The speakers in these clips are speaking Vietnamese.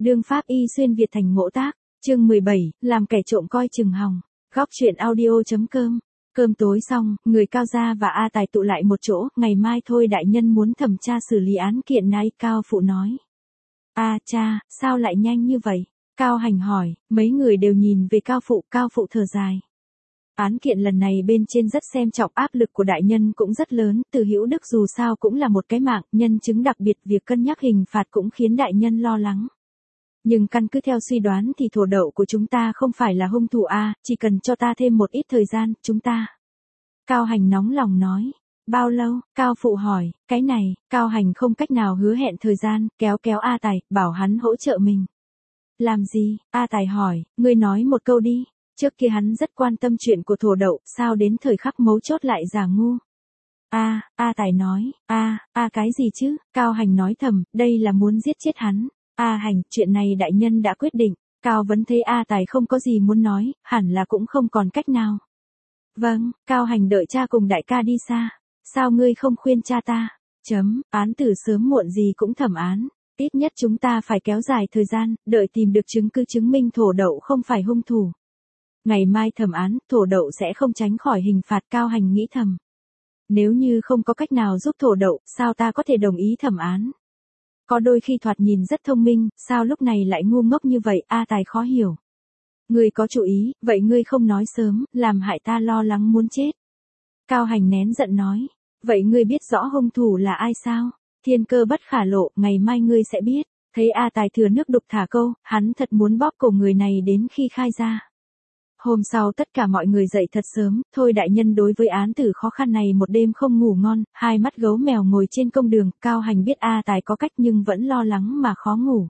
Đương pháp y xuyên Việt thành ngỗ tác, chương 17, làm kẻ trộm coi chừng hòng. Góc truyện audio.com. Cơm tối xong, người Cao Gia và A Tài tụ lại một chỗ, ngày mai thôi đại nhân muốn thẩm tra xử lý án kiện này, Cao Phụ nói. Cha, sao lại nhanh như vậy? Cao Hành hỏi, mấy người đều nhìn về Cao Phụ thở dài. Án kiện lần này bên trên rất xem trọng, áp lực của đại nhân cũng rất lớn, Từ Hữu Đức dù sao cũng là một cái mạng, nhân chứng đặc biệt, việc cân nhắc hình phạt cũng khiến đại nhân lo lắng. Nhưng căn cứ theo suy đoán thì thổ đậu của chúng ta không phải là hung thủ chỉ cần cho ta thêm một ít thời gian, chúng ta. Cao Hành nóng lòng nói. Bao lâu? Cao Phụ hỏi, cái này, Cao Hành không cách nào hứa hẹn thời gian, kéo A Tài, bảo hắn hỗ trợ mình. Làm gì? A Tài hỏi, ngươi nói một câu đi. Trước kia hắn rất quan tâm chuyện của thổ đậu, sao đến thời khắc mấu chốt lại giả ngu? A Tài nói, cái gì chứ? Cao Hành nói thầm, đây là muốn giết chết hắn. Hành, chuyện này đại nhân đã quyết định. Cao Vấn thấy A Tài không có gì muốn nói, hẳn là cũng không còn cách nào. Vâng, Cao Hành đợi cha cùng đại ca đi xa. Sao ngươi không khuyên cha ta? Án tử sớm muộn gì cũng thẩm án. Ít nhất chúng ta phải kéo dài thời gian, đợi tìm được chứng cứ chứng minh thổ đậu không phải hung thủ. Ngày mai thẩm án, thổ đậu sẽ không tránh khỏi hình phạt, Cao Hành nghĩ thầm. Nếu như không có cách nào giúp thổ đậu, sao ta có thể đồng ý thẩm án? Có đôi khi thoạt nhìn rất thông minh, sao lúc này lại ngu ngốc như vậy? A Tài khó hiểu. Ngươi có chủ ý, vậy ngươi không nói sớm, làm hại ta lo lắng muốn chết. Cao Hành nén giận nói. Vậy ngươi biết rõ hung thủ là ai sao? Thiên cơ bất khả lộ, ngày mai ngươi sẽ biết. Thấy A Tài thừa nước đục thả câu, hắn thật muốn bóp cổ người này đến khi khai ra. Hôm sau tất cả mọi người dậy thật sớm, thôi đại nhân đối với án tử khó khăn này một đêm không ngủ ngon, hai mắt gấu mèo ngồi trên công đường, Cao Hành biết A Tài có cách nhưng vẫn lo lắng mà khó ngủ.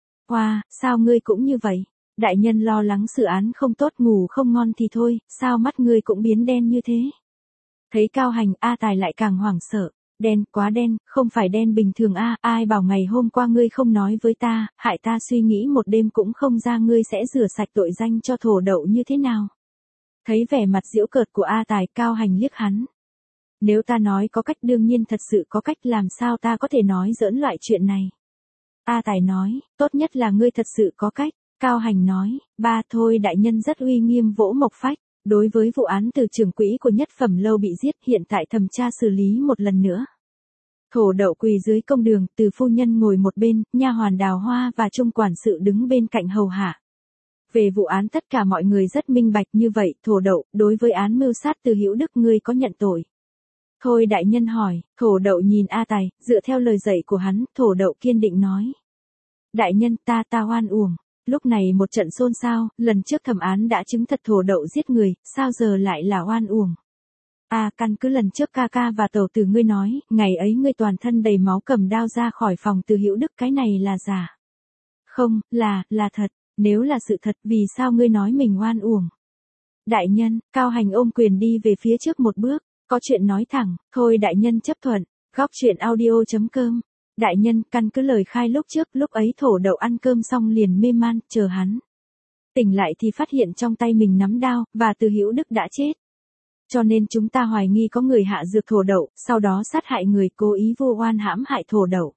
Sao ngươi cũng như vậy? Đại nhân lo lắng xử án không tốt, ngủ không ngon thì thôi, sao mắt ngươi cũng biến đen như thế? Thấy Cao Hành, A Tài lại càng hoảng sợ. Đen, quá đen, không phải đen bình thường ai bảo ngày hôm qua ngươi không nói với ta, hại ta suy nghĩ một đêm cũng không ra ngươi sẽ rửa sạch tội danh cho thổ đậu như thế nào. Thấy vẻ mặt giễu cợt của A Tài, Cao Hành liếc hắn. Nếu ta nói có cách, đương nhiên thật sự có cách, làm sao ta có thể nói giỡn loại chuyện này. A Tài nói, tốt nhất là ngươi thật sự có cách. Cao Hành nói, thôi đại nhân rất uy nghiêm vỗ mộc phách. Đối với vụ án từ trưởng quỹ của Nhất Phẩm Lâu bị giết, hiện tại thẩm tra xử lý một lần nữa. Thổ đậu quỳ dưới công đường, Từ phu nhân ngồi một bên, nha hoàn Đào Hoa và trung quản sự đứng bên cạnh hầu hạ. Về vụ án tất cả mọi người rất minh bạch, như vậy, thổ đậu, đối với án mưu sát Từ Hữu Đức ngươi có nhận tội? Thôi đại nhân hỏi, thổ đậu nhìn A Tài, dựa theo lời dạy của hắn, thổ đậu kiên định nói. Đại nhân, ta oan uổng. Lúc này một trận xôn xao, lần trước thẩm án đã chứng thật thổ đậu giết người, sao giờ lại là oan uổng? Căn cứ lần trước ca và tẩu tử ngươi nói, ngày ấy ngươi toàn thân đầy máu cầm đao ra khỏi phòng Từ Hữu Đức, cái này là giả. Không, là thật, nếu là sự thật vì sao ngươi nói mình oan uổng? Đại nhân, Cao Hành ôm quyền đi về phía trước một bước, có chuyện nói thẳng, thôi đại nhân chấp thuận, góc truyện audio.com. Đại nhân, căn cứ lời khai lúc trước, lúc ấy thổ đậu ăn cơm xong liền mê man, chờ hắn tỉnh lại thì phát hiện trong tay mình nắm đao, và Từ Hữu Đức đã chết. Cho nên chúng ta hoài nghi có người hạ dược thổ đậu, sau đó sát hại người, cố ý vu oan hãm hại thổ đậu.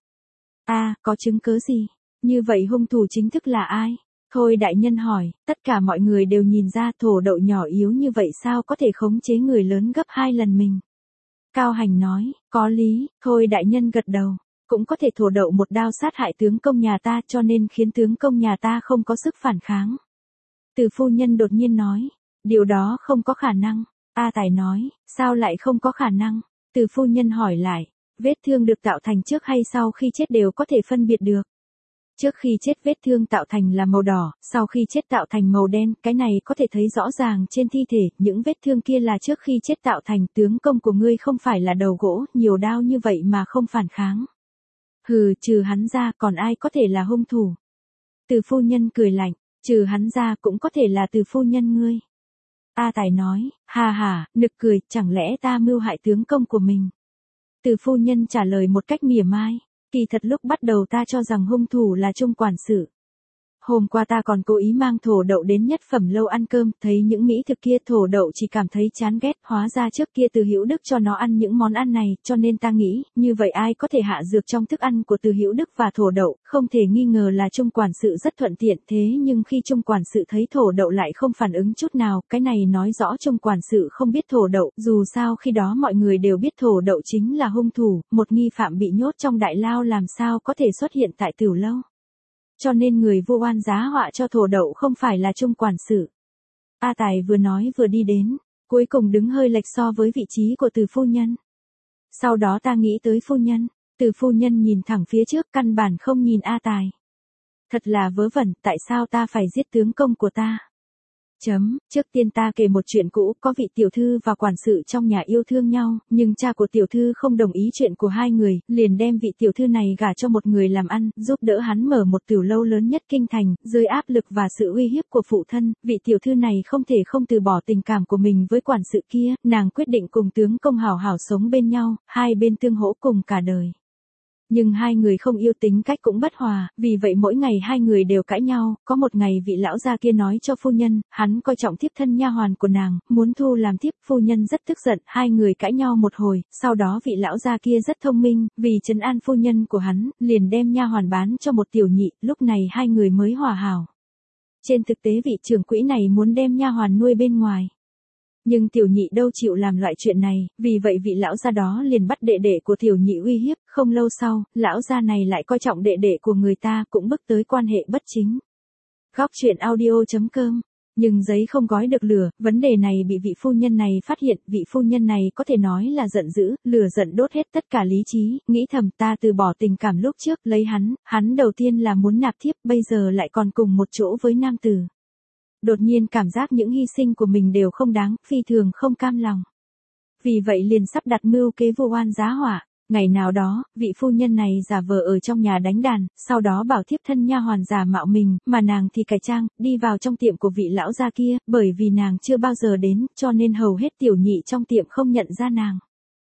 Có chứng cứ gì? Như vậy hung thủ chính thức là ai? Thôi đại nhân hỏi, tất cả mọi người đều nhìn ra thổ đậu nhỏ yếu như vậy sao có thể khống chế người lớn gấp 2 lần mình. Cao Hành nói, có lý, thôi đại nhân gật đầu. Cũng có thể thổ đậu một đao sát hại tướng công nhà ta, cho nên khiến tướng công nhà ta không có sức phản kháng. Từ phu nhân đột nhiên nói, điều đó không có khả năng. A Tài nói, sao lại không có khả năng? Từ phu nhân hỏi lại, vết thương được tạo thành trước hay sau khi chết đều có thể phân biệt được. Trước khi chết vết thương tạo thành là màu đỏ, sau khi chết tạo thành màu đen, cái này có thể thấy rõ ràng trên thi thể, những vết thương kia là trước khi chết tạo thành, tướng công của ngươi không phải là đầu gỗ, nhiều đao như vậy mà không phản kháng. Trừ hắn ra còn ai có thể là hung thủ? Từ phu nhân cười lạnh, trừ hắn ra cũng có thể là Từ phu nhân ngươi. A Tài nói, nực cười, chẳng lẽ ta mưu hại tướng công của mình? Từ phu nhân trả lời một cách mỉa mai, kỳ thật lúc bắt đầu ta cho rằng hung thủ là trung quản sự. Hôm qua ta còn cố ý mang thổ đậu đến nhất phẩm lâu ăn cơm, thấy những mỹ thực kia thổ đậu chỉ cảm thấy chán ghét, hóa ra trước kia Từ Hữu Đức cho nó ăn những món ăn này, cho nên ta nghĩ, như vậy ai có thể hạ dược trong thức ăn của Từ Hữu Đức và thổ đậu, không thể nghi ngờ là Trung quản sự rất thuận tiện, thế nhưng khi Trung quản sự thấy thổ đậu lại không phản ứng chút nào, cái này nói rõ Trung quản sự không biết thổ đậu, dù sao khi đó mọi người đều biết thổ đậu chính là hung thủ, một nghi phạm bị nhốt trong đại lao làm sao có thể xuất hiện tại tiểu lâu. Cho nên người vu oan giá họa cho thổ đậu không phải là Trung quản sự. A Tài vừa nói vừa đi đến, cuối cùng đứng hơi lệch so với vị trí của Từ phu nhân. Sau đó ta nghĩ tới phu nhân, Từ phu nhân nhìn thẳng phía trước căn bản không nhìn A Tài. Thật là vớ vẩn, tại sao ta phải giết tướng công của ta? Trước tiên ta kể một chuyện cũ, có vị tiểu thư và quản sự trong nhà yêu thương nhau, nhưng cha của tiểu thư không đồng ý chuyện của hai người, liền đem vị tiểu thư này gả cho một người làm ăn, giúp đỡ hắn mở một tiểu lâu lớn nhất kinh thành, dưới áp lực và sự uy hiếp của phụ thân, vị tiểu thư này không thể không từ bỏ tình cảm của mình với quản sự kia, nàng quyết định cùng tướng công hảo hảo sống bên nhau, hai bên tương hỗ cùng cả đời. Nhưng hai người không yêu, tính cách cũng bất hòa, vì vậy mỗi ngày hai người đều cãi nhau, có một ngày vị lão gia kia nói cho phu nhân, hắn coi trọng thiếp thân nha hoàn của nàng, muốn thu làm thiếp, phu nhân rất tức giận, hai người cãi nhau một hồi, sau đó vị lão gia kia rất thông minh, vì trấn an phu nhân của hắn, liền đem nha hoàn bán cho một tiểu nhị, lúc này hai người mới hòa hảo. Trên thực tế vị trưởng quỹ này muốn đem nha hoàn nuôi bên ngoài. Nhưng tiểu nhị đâu chịu làm loại chuyện này, vì vậy vị lão gia đó liền bắt đệ đệ của tiểu nhị uy hiếp, không lâu sau, lão gia này lại coi trọng đệ đệ của người ta, cũng bước tới quan hệ bất chính. Góc truyện audio.com. Nhưng giấy không gói được lửa, vấn đề này bị vị phu nhân này phát hiện, vị phu nhân này có thể nói là giận dữ, lửa giận đốt hết tất cả lý trí, nghĩ thầm ta từ bỏ tình cảm lúc trước, lấy hắn đầu tiên là muốn nạp thiếp, bây giờ lại còn cùng một chỗ với nam tử. Đột nhiên cảm giác những hy sinh của mình đều không đáng, phi thường không cam lòng. Vì vậy liền sắp đặt mưu kế vu oan giá họa. Ngày nào đó, vị phu nhân này giả vờ ở trong nhà đánh đàn, sau đó bảo thiếp thân nha hoàn giả mạo mình, mà nàng thì cải trang, đi vào trong tiệm của vị lão gia kia, bởi vì nàng chưa bao giờ đến, cho nên hầu hết tiểu nhị trong tiệm không nhận ra nàng.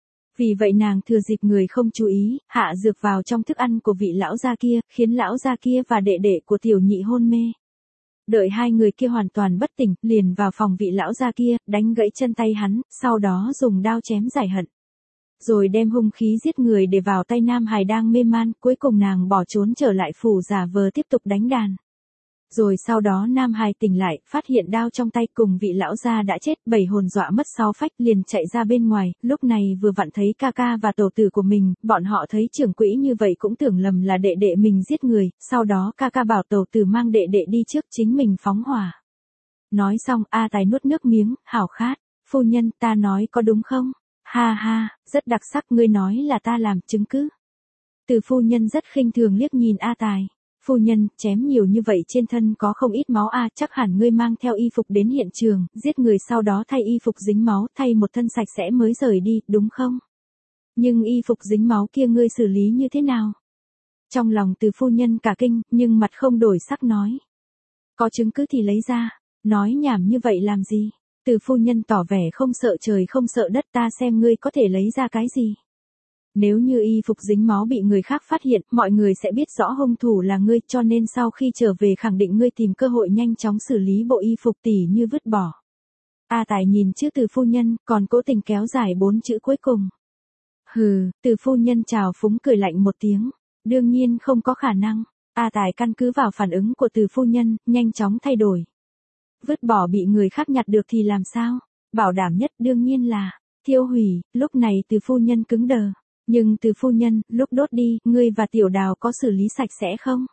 Vì vậy nàng thừa dịp người không chú ý, hạ dược vào trong thức ăn của vị lão gia kia, khiến lão gia kia và đệ đệ của tiểu nhị hôn mê. Đợi hai người kia hoàn toàn bất tỉnh, liền vào phòng vị lão gia kia, đánh gãy chân tay hắn, sau đó dùng đao chém giải hận. Rồi đem hung khí giết người để vào tay Nam Hải đang mê man, cuối cùng nàng bỏ trốn trở lại phủ giả vờ tiếp tục đánh đàn. Rồi sau đó Nam Hải tỉnh lại, phát hiện đao trong tay cùng vị lão gia đã chết, bảy hồn dọa mất sáu phách, liền chạy ra bên ngoài, lúc này vừa vặn thấy ca ca và tổ tử của mình, bọn họ thấy trưởng quỹ như vậy cũng tưởng lầm là đệ đệ mình giết người, sau đó ca ca bảo tổ tử mang đệ đệ đi trước, chính mình phóng hỏa. Nói xong, A Tài nuốt nước miếng, hảo khát, phu nhân, ta nói có đúng không? Ha ha, rất đặc sắc, ngươi nói là ta làm, chứng cứ. Từ phu nhân rất khinh thường liếc nhìn A Tài. Phu nhân, chém nhiều như vậy trên thân có không ít máu a, chắc hẳn ngươi mang theo y phục đến hiện trường, giết người sau đó thay y phục dính máu, thay một thân sạch sẽ mới rời đi, đúng không? Nhưng y phục dính máu kia ngươi xử lý như thế nào? Trong lòng Từ phu nhân cả kinh, nhưng mặt không đổi sắc nói. Có chứng cứ thì lấy ra, nói nhảm như vậy làm gì? Từ phu nhân tỏ vẻ không sợ trời không sợ đất, ta xem ngươi có thể lấy ra cái gì? Nếu như y phục dính máu bị người khác phát hiện, mọi người sẽ biết rõ hung thủ là ngươi, cho nên sau khi trở về khẳng định ngươi tìm cơ hội nhanh chóng xử lý bộ y phục tỉ như vứt bỏ. A Tài nhìn chữ Từ phu nhân, còn cố tình kéo dài 4 chữ cuối cùng. Hừ, Từ phu nhân trào phúng cười lạnh một tiếng. Đương nhiên không có khả năng. A Tài căn cứ vào phản ứng của Từ phu nhân, nhanh chóng thay đổi. Vứt bỏ bị người khác nhặt được thì làm sao? Bảo đảm nhất đương nhiên là tiêu hủy, lúc này Từ phu nhân cứng đờ. Nhưng Từ phu nhân, lúc đốt đi, ngươi và Tiểu Đào có xử lý sạch sẽ không?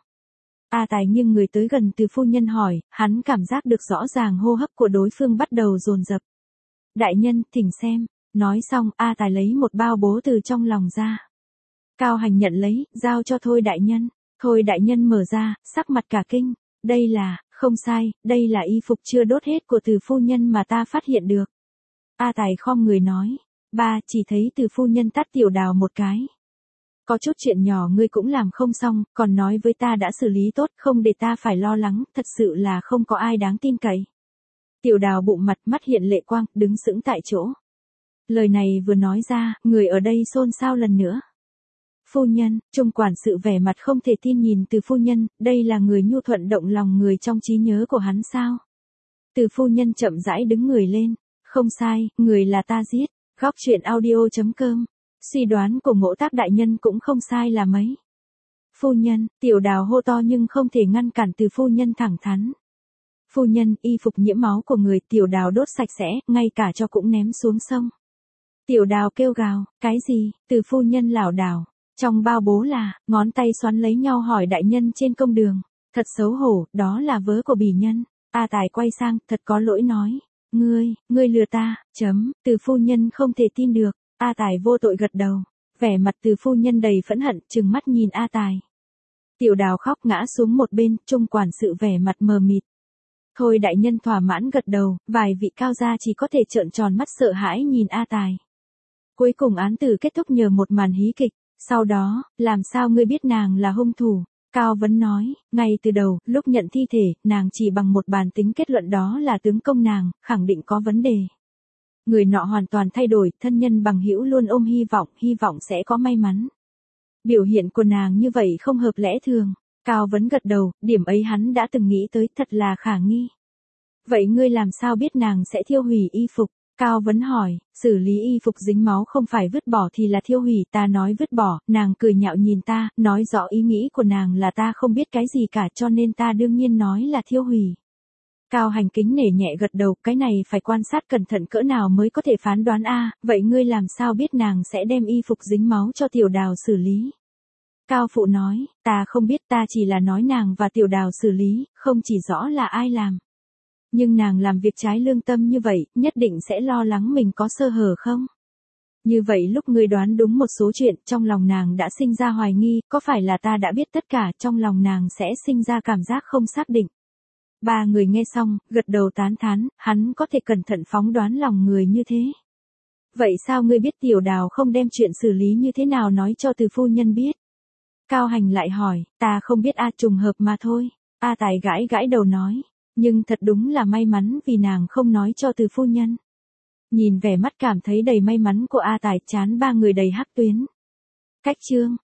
A Tài nghiêng người tới gần Từ phu nhân hỏi, hắn cảm giác được rõ ràng hô hấp của đối phương bắt đầu dồn dập. Đại nhân, thỉnh xem. Nói xong, A Tài lấy một bao bố từ trong lòng ra. Cao Hành nhận lấy, giao cho Thôi đại nhân. Thôi đại nhân mở ra, sắc mặt cả kinh. Đây là, không sai, đây là y phục chưa đốt hết của Từ phu nhân mà ta phát hiện được. A Tài khom người nói. Ba, chỉ thấy Từ phu nhân tát Tiểu Đào một cái. Có chút chuyện nhỏ ngươi cũng làm không xong, còn nói với ta đã xử lý tốt, không để ta phải lo lắng, thật sự là không có ai đáng tin cậy. Tiểu Đào bụng mặt, mắt hiện lệ quang, đứng sững tại chỗ. Lời này vừa nói ra, người ở đây xôn xao lần nữa. Phu nhân, Trung quản sự vẻ mặt không thể tin nhìn Từ phu nhân, đây là người nhu thuận động lòng người trong trí nhớ của hắn sao? Từ phu nhân chậm rãi đứng người lên, không sai, người là ta giết. Góc truyện audio.com. Suy đoán của Ngỗ Tác đại nhân cũng không sai là mấy. Phu nhân, Tiểu Đào hô to nhưng không thể ngăn cản Từ phu nhân thẳng thắn. Phu nhân, y phục nhiễm máu của người, Tiểu Đào đốt sạch sẽ, ngay cả cho cũng ném xuống sông. Tiểu Đào kêu gào, cái gì? Từ phu nhân lảo đảo, trong bao bố là, ngón tay xoắn lấy nhau hỏi đại nhân trên công đường. Thật xấu hổ, đó là vớ của bỉ nhân. A Tài quay sang, thật có lỗi nói. Ngươi lừa ta, Từ phu nhân không thể tin được. A Tài vô tội gật đầu. Vẻ mặt Từ phu nhân đầy phẫn hận, trừng mắt nhìn A Tài. Tiểu Đào khóc ngã xuống một bên, Trung quản sự vẻ mặt mờ mịt. Thôi đại nhân thỏa mãn gật đầu, vài vị cao gia chỉ có thể trợn tròn mắt sợ hãi nhìn A Tài. Cuối cùng án tử kết thúc nhờ một màn hí kịch. Sau đó, làm sao ngươi biết nàng là hung thủ? Cao Vấn nói, ngay từ đầu, lúc nhận thi thể, nàng chỉ bằng một bàn tính kết luận đó là tướng công nàng, khẳng định có vấn đề. Người nọ hoàn toàn thay đổi, thân nhân bằng hữu luôn ôm hy vọng sẽ có may mắn. Biểu hiện của nàng như vậy không hợp lẽ thường. Cao Vấn gật đầu, điểm ấy hắn đã từng nghĩ tới, thật là khả nghi. Vậy ngươi làm sao biết nàng sẽ thiêu hủy y phục? Cao Vấn hỏi, xử lý y phục dính máu không phải vứt bỏ thì là thiêu hủy, ta nói vứt bỏ, nàng cười nhạo nhìn ta, nói rõ ý nghĩ của nàng là ta không biết cái gì cả cho nên ta đương nhiên nói là thiêu hủy. Cao Hành kính nể nhẹ gật đầu, cái này phải quan sát cẩn thận cỡ nào mới có thể phán đoán a. Vậy ngươi làm sao biết nàng sẽ đem y phục dính máu cho Tiểu Đào xử lý? Cao Phụ nói, ta không biết, ta chỉ là nói nàng và Tiểu Đào xử lý, không chỉ rõ là ai làm. Nhưng nàng làm việc trái lương tâm như vậy, nhất định sẽ lo lắng mình có sơ hở không? Như vậy lúc ngươi đoán đúng một số chuyện, trong lòng nàng đã sinh ra hoài nghi, có phải là ta đã biết tất cả, trong lòng nàng sẽ sinh ra cảm giác không xác định. Ba người nghe xong, gật đầu tán thán, hắn có thể cẩn thận phóng đoán lòng người như thế. Vậy sao ngươi biết Tiểu Đào không đem chuyện xử lý như thế nào nói cho Từ phu nhân biết? Cao Hành lại hỏi, ta không biết trùng hợp mà thôi. A Tài gãi đầu nói, nhưng thật đúng là may mắn vì nàng không nói cho Từ phu nhân. Nhìn vẻ mắt cảm thấy đầy may mắn của A Tài, chán ba người đầy hắc tuyến. Cách chương